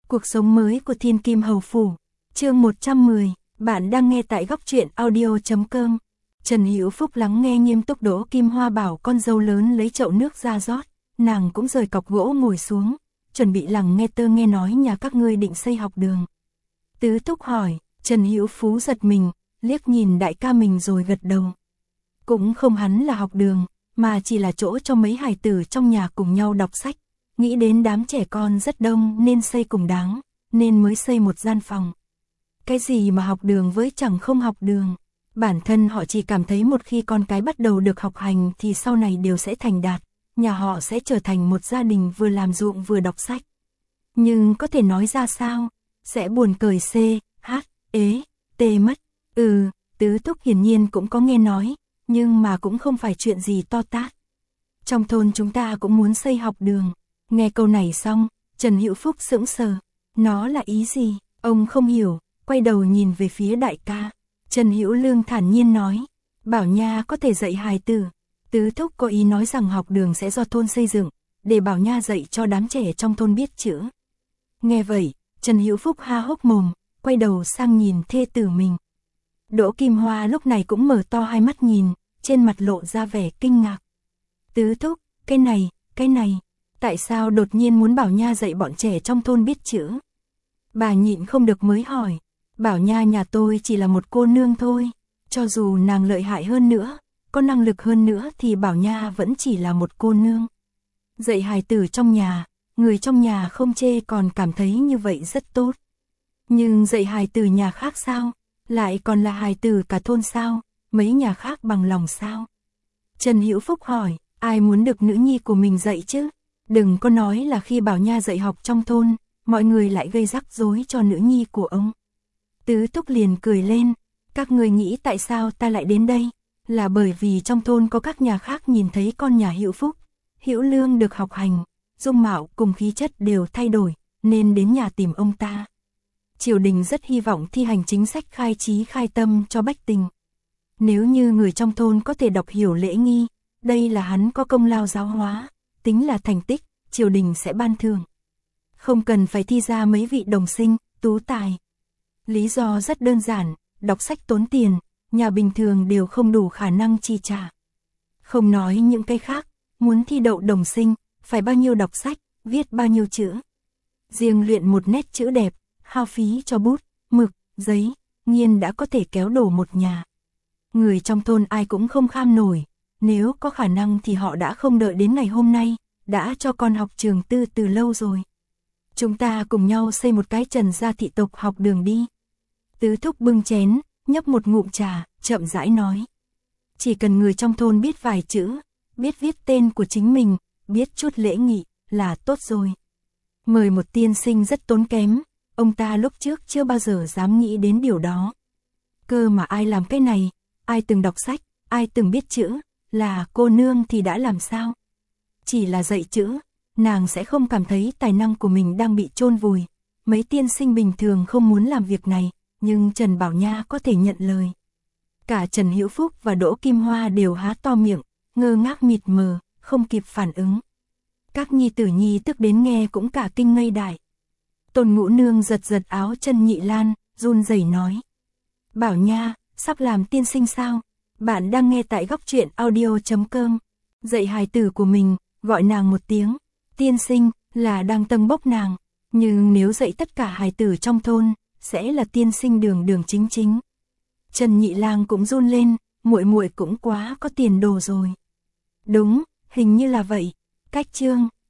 Cuộc sống mới của Thiên Kim Hầu Phủ. Chương 110, bạn đang nghe tại góc truyện audio.com. Trần Hữu Phúc lắng nghe nghiêm túc. Đỗ Kim Hoa bảo con dâu lớn lấy chậu nước ra rót, nàng cũng rời cọc gỗ ngồi xuống, chuẩn bị lắng nghe nói nhà các ngươi định xây học đường. Tứ Thúc hỏi, Trần Hữu Phú giật mình, liếc nhìn đại ca mình rồi gật đầu. Cũng không hắn là học đường, mà chỉ là chỗ cho mấy hài tử trong nhà cùng nhau đọc sách. Nghĩ đến đám trẻ con rất đông nên xây cùng đáng, nên mới xây một gian phòng. Cái gì mà học đường với chẳng không học đường. Bản thân họ chỉ cảm thấy một khi con cái bắt đầu được học hành thì sau này đều sẽ thành đạt, nhà họ sẽ trở thành một gia đình vừa làm ruộng vừa đọc sách. Nhưng có thể nói ra sao? Sẽ buồn cười mất. Tứ Thúc hiển nhiên cũng có nghe nói, nhưng mà cũng không phải chuyện gì to tát. Trong thôn chúng ta cũng muốn xây học đường. Nghe câu này xong, Trần Hữu Phúc sững sờ. Nó là ý gì? Ông không hiểu, quay đầu nhìn về phía đại ca. Trần Hữu Lương thản nhiên nói, Bảo Nha có thể dạy hài tử. Tứ Thúc có ý nói rằng học đường sẽ do thôn xây dựng, để Bảo Nha dạy cho đám trẻ trong thôn biết chữ. Nghe vậy, Trần Hữu Phúc há hốc mồm, quay đầu sang nhìn thê tử mình. Đỗ Kim Hoa lúc này cũng mở to hai mắt nhìn, trên mặt lộ ra vẻ kinh ngạc. Tứ Thúc, cái này, tại sao đột nhiên muốn Bảo Nha dạy bọn trẻ trong thôn biết chữ? Bà nhịn không được mới hỏi, Bảo Nha nhà tôi chỉ là một cô nương thôi, cho dù nàng lợi hại hơn nữa, có năng lực hơn nữa thì Bảo Nha vẫn chỉ là một cô nương. Dạy hài tử trong nhà, người trong nhà không chê còn cảm thấy như vậy rất tốt. Nhưng dạy hài tử nhà khác sao? Lại còn là hài tử cả thôn sao? Mấy nhà khác bằng lòng sao? Trần Hữu Phúc hỏi, ai muốn được nữ nhi của mình dạy chứ? Đừng có nói là khi Bảo Nha dạy học trong thôn, mọi người lại gây rắc rối cho nữ nhi của ông. Tứ Thúc liền cười lên, các người nghĩ tại sao ta lại đến đây? Là bởi vì trong thôn có các nhà khác nhìn thấy con nhà Hữu Phúc, Hữu Lương được học hành, dung mạo cùng khí chất đều thay đổi, nên đến nhà tìm ông ta. Triều đình rất hy vọng thi hành chính sách khai trí khai tâm cho bách tính. Nếu như người trong thôn có thể đọc hiểu lễ nghi, đây là hắn có công lao giáo hóa, tính là thành tích, triều đình sẽ ban thưởng. Không cần phải thi ra mấy vị đồng sinh, tú tài. Lý do rất đơn giản, đọc sách tốn tiền, nhà bình thường đều không đủ khả năng chi trả. Không nói những cái khác, muốn thi đậu đồng sinh, phải bao nhiêu đọc sách, viết bao nhiêu chữ. Riêng luyện một nét chữ đẹp, hao phí cho bút, mực, giấy, nghiên đã có thể kéo đổ một nhà. Người trong thôn ai cũng không kham nổi, nếu có khả năng thì họ đã không đợi đến ngày hôm nay, đã cho con học trường tư từ lâu rồi. Chúng ta cùng nhau xây một cái Trần gia thị tộc học đường đi. Tứ Thúc bưng chén, nhấp một ngụm trà, chậm rãi nói. Chỉ cần người trong thôn biết vài chữ, biết viết tên của chính mình, biết chút lễ nghị, là tốt rồi. Mời một tiên sinh rất tốn kém, ông ta lúc trước chưa bao giờ dám nghĩ đến điều đó. Cơ mà ai làm cái này, ai từng đọc sách, ai từng biết chữ, là cô nương thì đã làm sao? Chỉ là dạy chữ, nàng sẽ không cảm thấy tài năng của mình đang bị chôn vùi. Mấy tiên sinh bình thường không muốn làm việc này, nhưng Trần Bảo Nha có thể nhận lời. Cả Trần Hữu Phúc và Đỗ Kim Hoa đều há to miệng, ngơ ngác mịt mờ, không kịp phản ứng. Các nhi tử nhi tức đến nghe cũng cả kinh ngây dại. Tôn Ngũ Nương giật giật áo chân Nhị Lan, run rẩy nói. Bảo Nha, sắp làm tiên sinh sao? Bạn đang nghe tại góc truyện audio.com. Dạy hài tử của mình, gọi nàng một tiếng tiên sinh là đang tâng bốc nàng. Nhưng nếu dạy tất cả hài tử trong thôn, sẽ là tiên sinh đường đường chính chính. Trần Nhị Lang cũng run lên, muội muội cũng quá có tiền đồ rồi. Đúng, hình như là vậy. Cách chương